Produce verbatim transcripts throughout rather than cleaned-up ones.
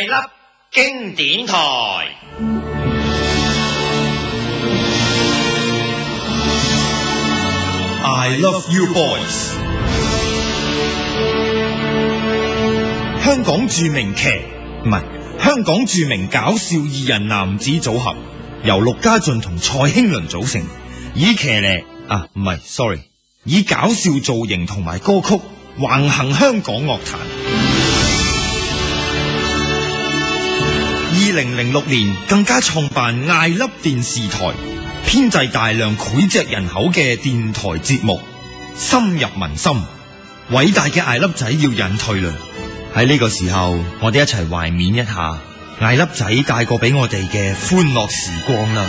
粒經典台。 I love you boys。香港著名騎唔係香港著名搞笑二人男子組合，由陸家俊同蔡興倫組成，以騎呢啊唔係 sorry， 以搞笑造型同埋歌曲橫行香港樂壇。二零零六年更加創辦艾粒電視台，編製大量膾炙人口嘅電台節目，深入民心。偉大嘅艾粒仔要隱退啦！喺呢個時候，我哋一齊懷緬一下艾粒仔帶過俾我哋嘅歡樂時光啦！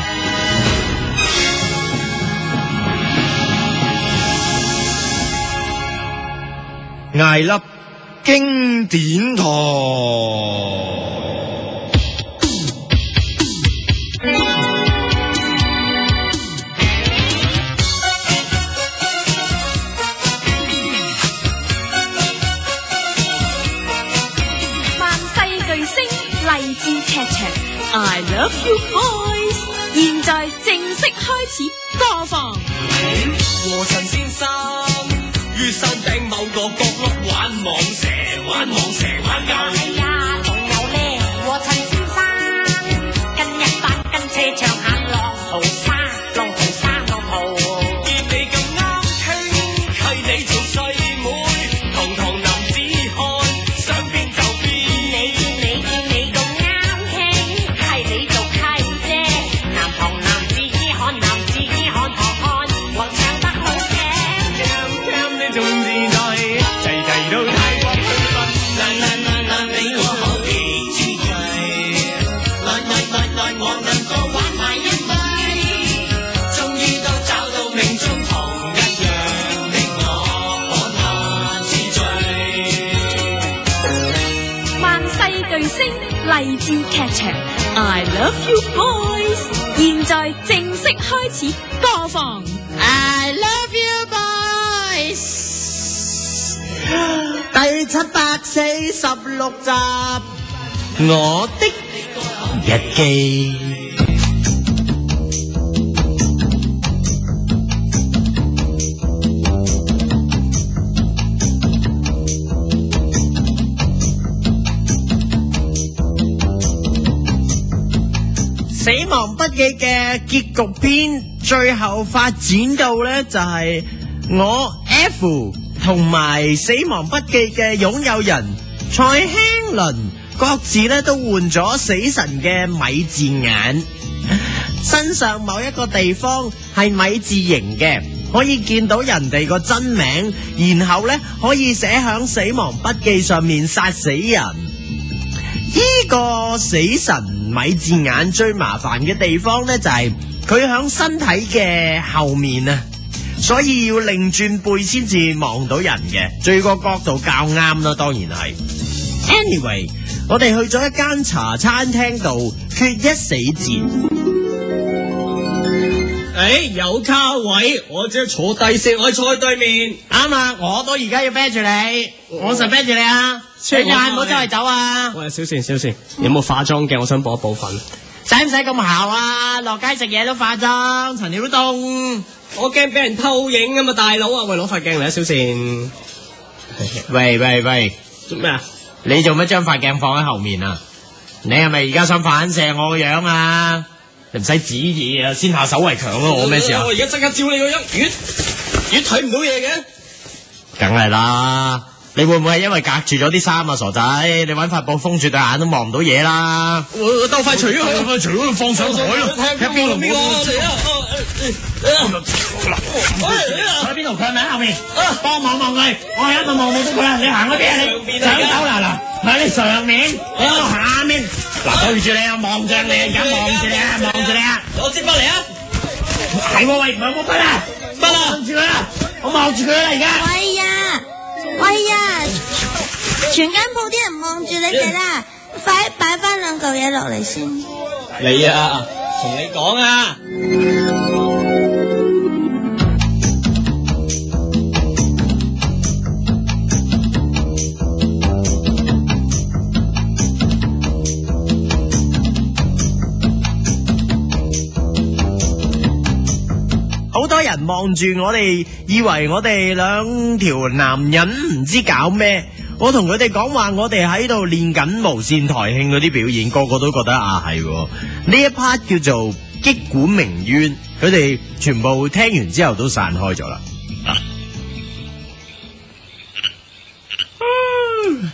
艾粒經典台。 勵志劇場 I love you boys， 現在正式開始播放。 和陳先生於山頂某個角落玩蟒蛇，玩蟒蛇玩夠。 係啊，仲有咧，和陳先生跟一班跟車唱下浪淘沙，浪淘沙浪淘。 見你咁啱傾，係你做細妹，堂堂男子漢，想邊就邊。 你見你見你咁啱傾，係你做契姐，男堂男子漢，男子漢堂漢，我唱得好聽。 啱啱你仲自在，齊齊到泰國去瞓，來來來來你我好奇之最，來來來來我兩個玩埋一咪，終於都找到命中同一樣的我，可嘆之最。 萬世巨星勵志劇場 I love you boys， 現在正式開始播放。 I love you boys， 第七百四十六集，我的日記。死亡筆記嘅結局篇最後發展到呢，就係我 F 同埋死亡筆記嘅擁有人蔡興倫各自呢都換咗死神嘅米字眼，身上某一個地方係米字形嘅，可以見到人哋個真名，然後呢可以寫響死亡筆記上面殺死人。呢個死神米字眼最麻煩嘅地方呢，就係佢響身體嘅後面啊，所以要擰轉背先至望到人嘅，最個角度較啱啦，當然係。Anyway， 我哋去咗一間茶餐廳度，缺一死節。 誒、欸，有卡位，我只係坐低先，我喺坐對面。 啱啊，我都而家要啤住你，我實啤住你啊！你眼唔好周圍走啊！ 喂，小倩，小倩，有冇化妝鏡？我想補一補粉。 使唔使咁姣啊？落街食嘢都化妝，陳料都凍。 我驚俾人偷影啊嘛，大佬啊！喂，攞塊鏡嚟啊，小倩。 喂喂喂， 做咩啊？ 你做乜將塊鏡放喺後面啊？你係咪而家想反射我個樣啊？你唔使指意啊，先下手為強咯，我咩事啊？ 我而家即刻照你個樣，越越睇唔到嘢嘅。 梗係啦，你會唔會係因為隔住咗啲衫啊，傻仔？你搵塊布封住對眼都望唔到嘢啦。 我兜塊除咗佢，兜塊除咗佢放上台咯。 睇下邊度邊個嚟啊！ 喺邊度？佢係咪喺後面？幫忙望佢，我係一度望你都佢啦。你行嗰邊啊？你上手啦嗱，喺你上面，你喺我下面。嗱，對住你啊，望着你啊，而家望住你啊，望住你啊。 攞支筆嚟啊！ 係喎，喂，唔係我筆啊，筆啊，望住佢啦，我望住佢啦，而家。 喂呀，喂呀，全間鋪啲人望住你哋啦，快擺翻兩嚿嘢落嚟先。 你啊，同你講啊。 人望住我哋，以為我哋兩條男人唔知搞咩。我同佢哋講話，我哋喺度練緊無線台慶嗰啲表演，個個都覺得啊係呢一 part 叫做擊鼓鳴冤，佢哋全部聽完之後都散開咗啦。啊嗯、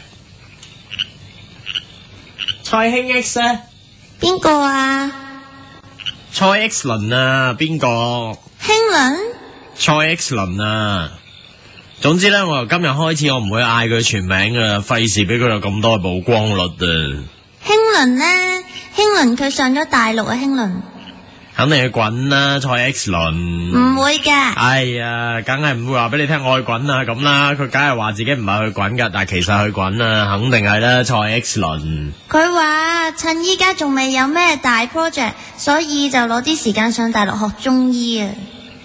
蔡興 X 咧， 邊個啊？ 蔡 X 倫啊，邊個？ 興倫？ 蔡 X 倫啊。總之咧，我由今日開始，我唔會嗌佢全名噶啦，費事俾佢有咁多曝光率啊！ 興倫咧，興倫佢上咗大陸啊，興倫肯定係滾啦，蔡 X 倫唔會噶。 哎呀，梗係唔會話俾你聽愛滾啊咁啦，佢梗係話自己唔係去滾噶，但係其實去滾啊，肯定係啦，蔡 X 倫。 佢話趁依家仲未有咩大 project，所以就攞啲時間上大陸學中醫啊。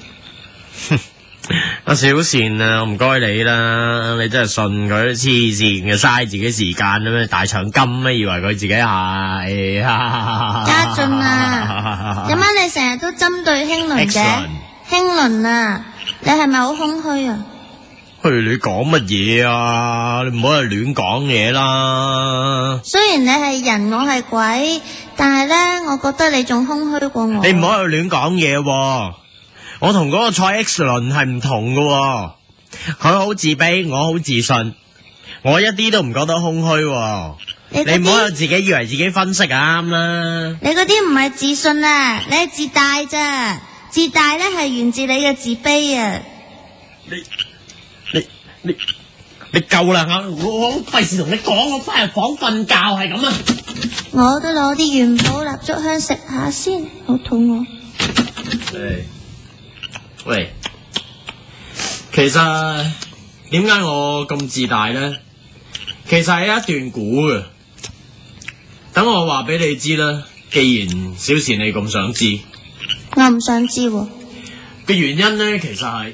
阿小善啊，唔該你啦，你真係信佢黐線嘅，嘥自己時間咩？大長今咩？以為佢自己係家俊啊，點解你成日都針對興倫嘅？興倫啊，你係咪好空虛啊？ 去你講乜嘢啊？你唔好係亂講嘢啦。 雖然你係人，我係鬼，但係咧，我覺得你仲空虛過我。 你唔好喺度亂講嘢喎。我同嗰個蔡 X 倫係唔同㗎喎，佢好自卑，我好自信，我一啲都唔覺得空虛喎。你唔好有自己以為自己分析啱啦。 你嗰啲唔係自信啊，你係自大咋？自大咧係源自你嘅自卑啊。 你你你你夠啦！我我費事同你講，我翻入房瞓覺係咁啊！ 我都攞啲元寶蠟燭香食下先，好肚餓。 喂喂，其實點解我咁自大咧？其實係一段古嘅，等我話俾你知啦。既然小倩你咁想知， 我唔想知喎。 嘅原因咧，其實係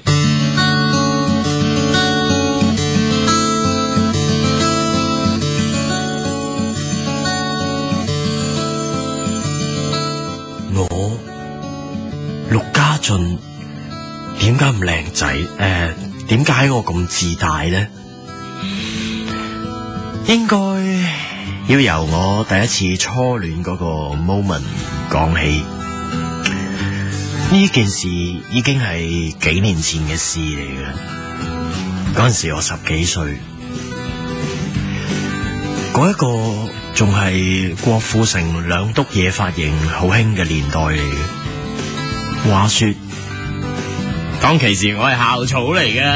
我陸家俊。點解唔靚仔？誒、呃，點解我咁自大呢？應該要由我第一次初戀嗰個 moment 講起。呢件事已經係幾年前嘅事嚟嘅。嗰陣時我十幾歲，嗰一個仲係郭富城兩篤嘢髮型好興嘅年代嚟嘅。話說。當其時我係校草嚟嘅，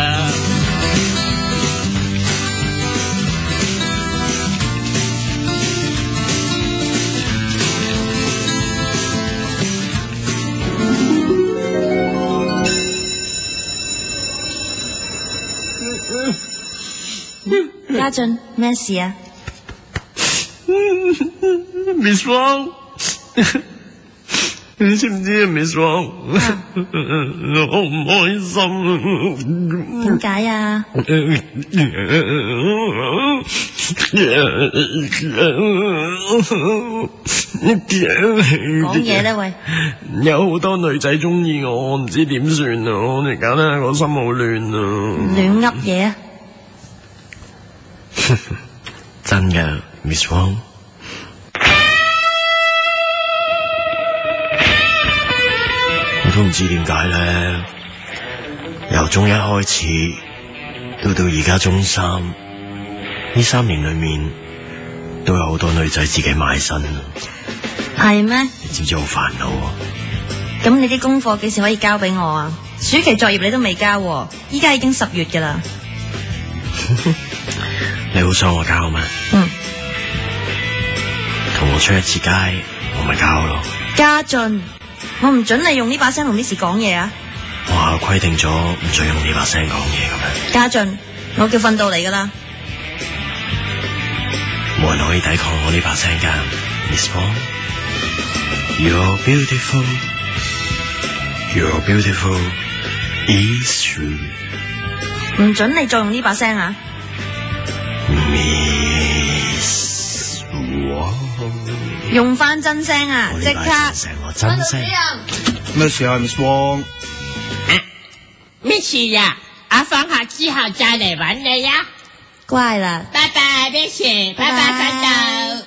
家俊咩事啊 ？Miss Wong。你知唔知啊 ，Miss Wong？啊、我好唔開心。 點解啊？講嘢咧，喂！ 有好多女仔中意我，我唔知點算啊！我而家咧個心好亂啊！ 亂噏嘢啊！ 真㗎 ，Miss Wong。我都唔知點解咧，由中一開始到到而家中三，呢三年裏面都有好多女仔自己埋身。 係咩？ 你知唔知好煩惱啊？ 咁你啲功課幾時可以交俾我啊？暑期作業你都未交，依家已經十月噶啦。 你好想我交咩？ 嗯， 同我出一次街，我咪交咯。 家俊。我唔准你用呢把聲同 Miss 講嘢啊！ 學校規定咗唔准用呢把聲講嘢咁樣。 家俊，我叫訓導嚟噶啦。 冇人可以抵抗我呢把聲噶 ，Miss Wong。You're beautiful, you're beautiful, it's true。 唔准你再用呢把聲啊 ，Miss Wong。 用翻真聲啊！即刻， 我真聲。 咩事啊 ，Miss Wong？ 咩事呀？我放學之後再嚟揾你呀。 乖啦， 拜拜，咩事？拜拜，奮鬥。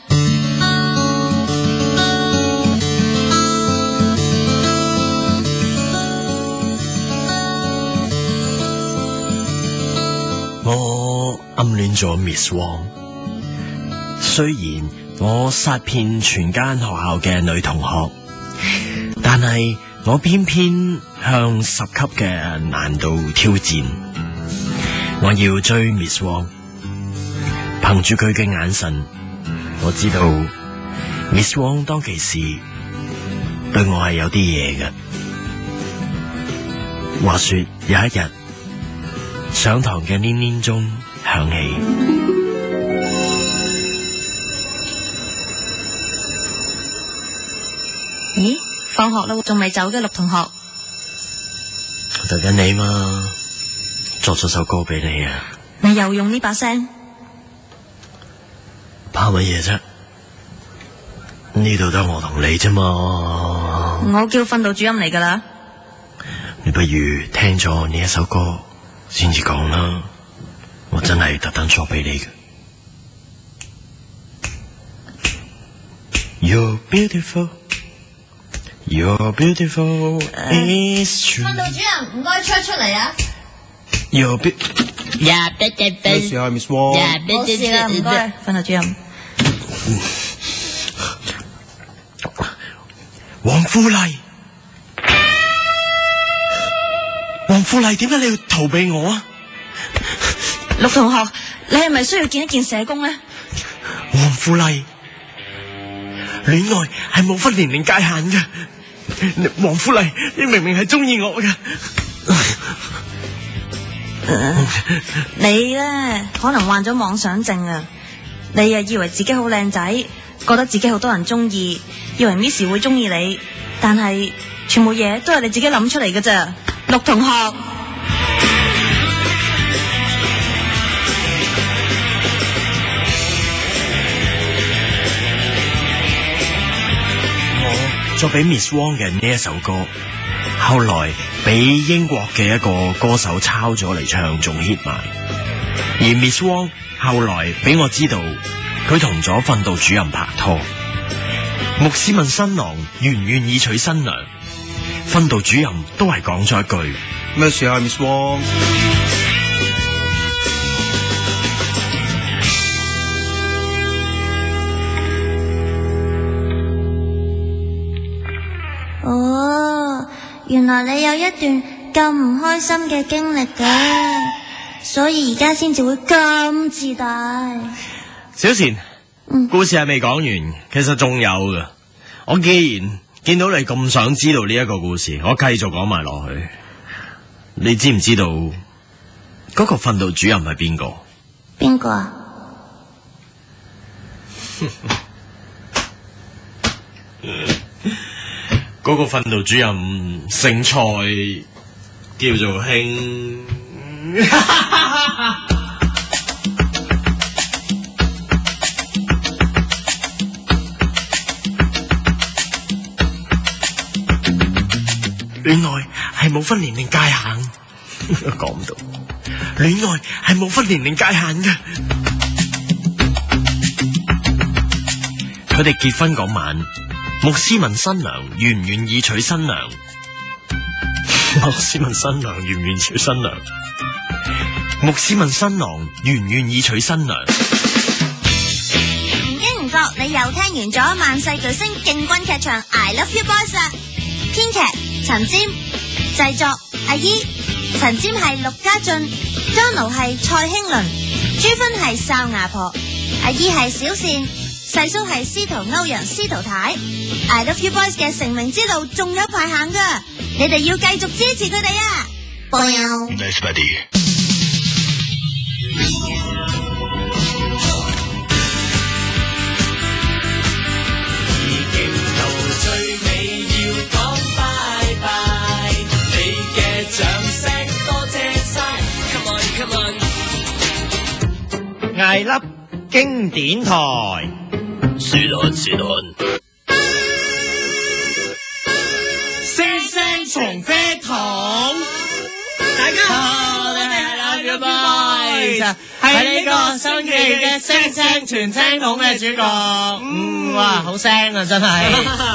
我暗戀咗 Miss Wong， 雖然我殺遍全間學校嘅女同學，但係我偏偏向十級嘅難度挑戰。我要追 Miss Wong， 憑住佢嘅眼神，我知道 Miss Wong 當其時對我係有啲嘢嘅。話說有一日，上堂嘅鈴鈴鐘響起， 咦？放學啦，仲未走嘅陸同學。 等緊你嘛，作咗首歌俾你啊！ 你又用呢把聲， 怕乜嘢啫？呢度得我同你啫嘛。 我叫訓導主任嚟噶啦。 你不如聽咗呢一首歌先至講啦，我真係特登作俾你嘅。You're beautiful, you're beautiful, it's true。 訓導主任，唔該出出嚟啊！ You're be 呀，得得得。 咩事啊 ，Miss Wong？ 呀， 冇事啦，唔該，訓導主任。 黃富麗，黃富麗，點解你要逃避我啊？ 陸同學，你係咪需要見一見社工呢？ 黃富麗，戀愛係冇分年齡界限嘅。黃富麗，你明明係中意我嘅。 呃、你呢，可能患咗妄想症啊！你啊以為自己好靚仔，覺得自己好多人中意，以為 Miss 會中意你，但係全部嘢都係你自己諗出嚟嘅咋，陸同學。 我作俾 Miss Wong 嘅呢一首歌，後來俾英國嘅一個歌手抄咗嚟唱，仲 hit 埋。而 Miss Wong 後來俾我知道，佢同咗訓導主任拍拖。牧師問新郎願唔願意娶新娘，訓導主任都係講咗一句： 咩事啊 ，Miss Wong？ 哦，原來你有一段咁唔開心嘅經歷嘅，所以而家先至會咁自大。 小錢， 嗯， 故事係未講完，其實仲有㗎。我既然見到你咁想知道呢一個故事，我繼續講埋落去。你知唔知道嗰個訓導主任係邊個？ 邊個啊？ 嗰個訓導主任姓蔡，叫做興。戀愛係冇分年齡界限，講唔到。戀愛係冇分年齡界限嘅。佢哋結婚嗰晚，牧師問新娘願唔願意娶新娘。牧師問新娘願唔願意娶新娘。牧師問新郎願唔願意娶新娘。 唔經唔覺，你又聽完咗萬世巨星勁軍劇場 I Love You Boys 啦。編劇陳占，製作阿姨。陳占係陸家俊，Donald係蔡興倫，朱芬係哨牙婆，阿姨係小善，細叔係司徒歐陽司徒太。I Love You Boys 嘅成名之路仲有排行噶，你哋要繼續支持佢哋啊！波友 Nice buddy。 艾粒經典台， 雪寒雪寒， 聲聲從啡糖。大實係呢個新奇嘅聲聲全聲筒嘅主角。嗯，哇，好聲啊，真係。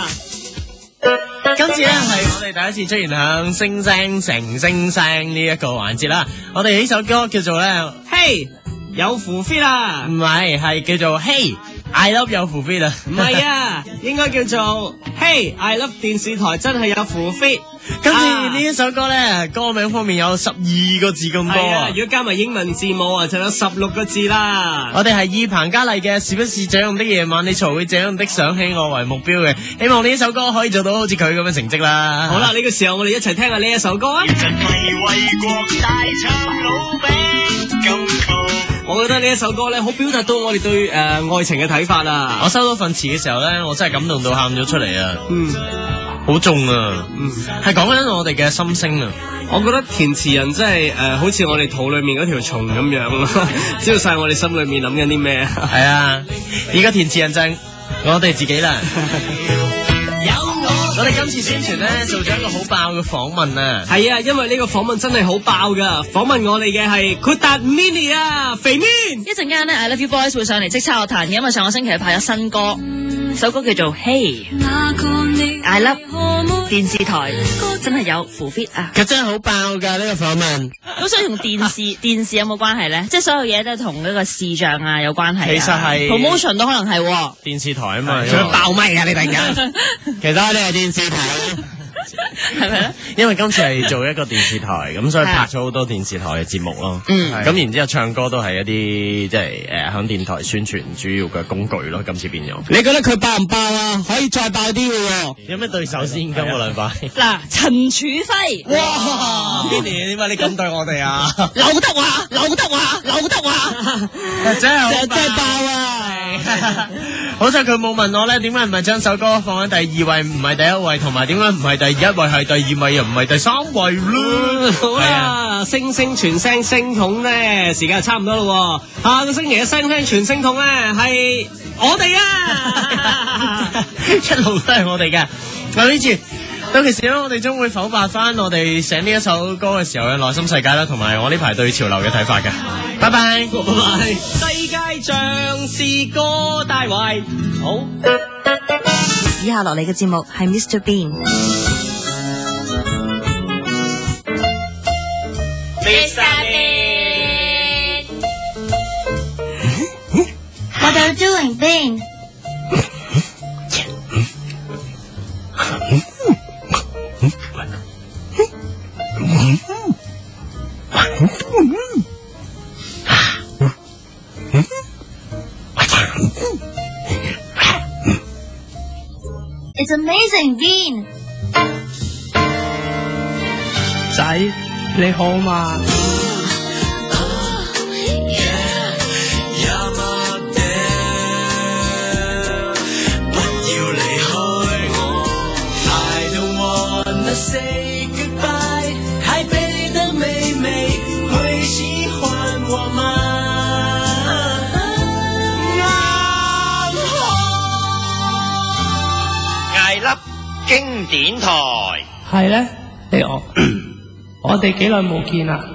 今次咧係我哋第一次出現響星聲成星聲呢一個環節啦。我哋呢首歌叫做咧，嘿，有符 fit 啊，唔係，係叫做嘿，I love 有符 fit 啊，唔係啊，應該叫做嘿，I love 電視台真係有符 fit。跟住呢一首歌咧，歌名方面有十二個字咁多啊！如果加埋英文字母啊，就有十六個字啦。我哋係以彭嘉麗嘅是不是這樣的夜晚，你才會這樣的想起我為目標嘅，希望呢一首歌可以做到好似佢咁嘅成績啦。好啦，呢、這個時候我哋一齊聽下呢一首歌啊！我覺得呢一首歌咧，好表達到我哋對誒、呃、愛情嘅睇法啊！我收到份詞嘅時候咧，我真係感動到喊咗出嚟啊！嗯。好重啊，嗯，係講緊我哋嘅心聲啊！我覺得填詞人真係誒、呃，好似我哋肚裏面嗰條蟲咁樣，知道晒我哋心裏面諗緊啲咩啊！係啊，而家填詞人就係我哋自己啦。我哋今次宣傳咧做咗一個好爆嘅訪問啊！係啊，因為呢個訪問真係好爆噶，訪問我哋嘅係豁達 mini 啊，肥 min。 一陣間咧 I Love You Boys 會上嚟即刻樂壇嘅，因為上個星期拍咗新歌，首歌叫做 Hey I Love 電視台真係有符 fit 啊！佢真係好爆噶呢個訪問。咁所以同電視電視有冇關係咧？即係所有嘢都同呢個視像啊有關係。其實係 promotion 都可能係電視台啊嘛，想爆咪啊你突然間。其實我哋係電視台，係咪咧？因為今次係做一個電視台，咁所以拍咗好多電視台嘅節目咯。嗯，咁然之後唱歌都係一啲即係誒響電台宣傳主要嘅工具咯。今次變咗，你覺得佢爆唔爆啊？可以再爆啲嘅。有咩對手先？今個禮拜嗱，陳柱輝，哇！呢年點解你咁對我哋啊？劉德華，劉德華，劉德華，真係真係爆啊！好彩佢冇問我咧，點解唔係將首歌放喺第二位，唔係第一位，同埋點解唔係第一位，係第二位，又唔係第三位咧？好啦，星聲全聲聲筒咧，時間差唔多咯。下個星期嘅星聲全聲筒咧係我哋啊，一路都係我哋嘅。嗱呢次到其時咧，我哋將會剖白翻我哋寫呢一首歌嘅時候嘅內心世界啦，同埋我呢排對潮流嘅睇法嘅。拜拜，拜拜。世界像是個大圍。好。 以下落嚟嘅節目係 Mister Bean。 Mister Bean。 What are you doing, Bean? It's amazing, Bean。 仔，你好嘛？ Say goodbye， 台北的妹妹會喜歡我嗎？ 艾粒經典台係咧，你我我哋幾耐冇見啦？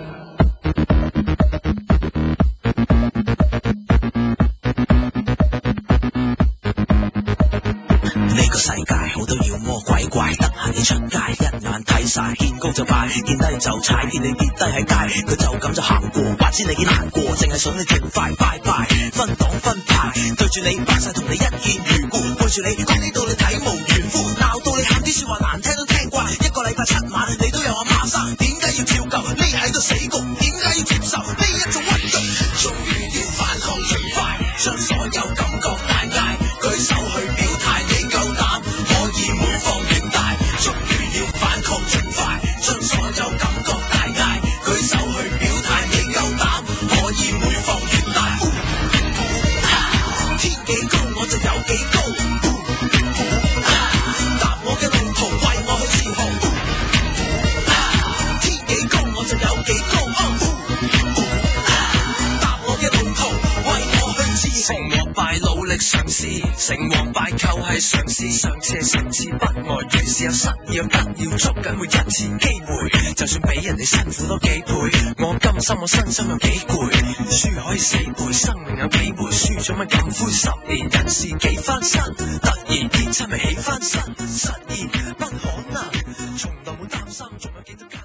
呢個世界好多妖魔鬼怪，得閒你出街一眼睇晒，見高就拜，見低就踩，見你跌低喺街，佢就咁就行過，話知你幾難過，淨係想你盡快拜拜，分黨分派，對住你扮晒同你一見如故，背住你講呢度你體無完膚，鬧到你喊啲說話難聽都聽慣，一個禮拜七晚你都有阿媽生，點解要照舊匿喺度死局？點解要接受呢一種屈辱？終於要反抗盡快，將所有感覺大嗌，舉手去表態，你夠膽可以每況愈大，終於要反抗盡快，將所有感覺大嗌，舉手去表態，你夠膽可以每況愈大。天幾高我就有幾高，答我嘅路途為我去自豪。天幾高我就有幾高，答我嘅路途為我去自豪。 嘗試，成王敗寇係嘗試，上次係成次不外，於是有失有得，要捉緊每一次機會，就算比人哋辛苦多幾倍，我甘心我身心有幾攰，輸可以死背，生命有幾回，輸咗乜咁灰，十年人事幾翻身，突然天真咪起翻身，實現不可能，從來冇擔心，仲有幾多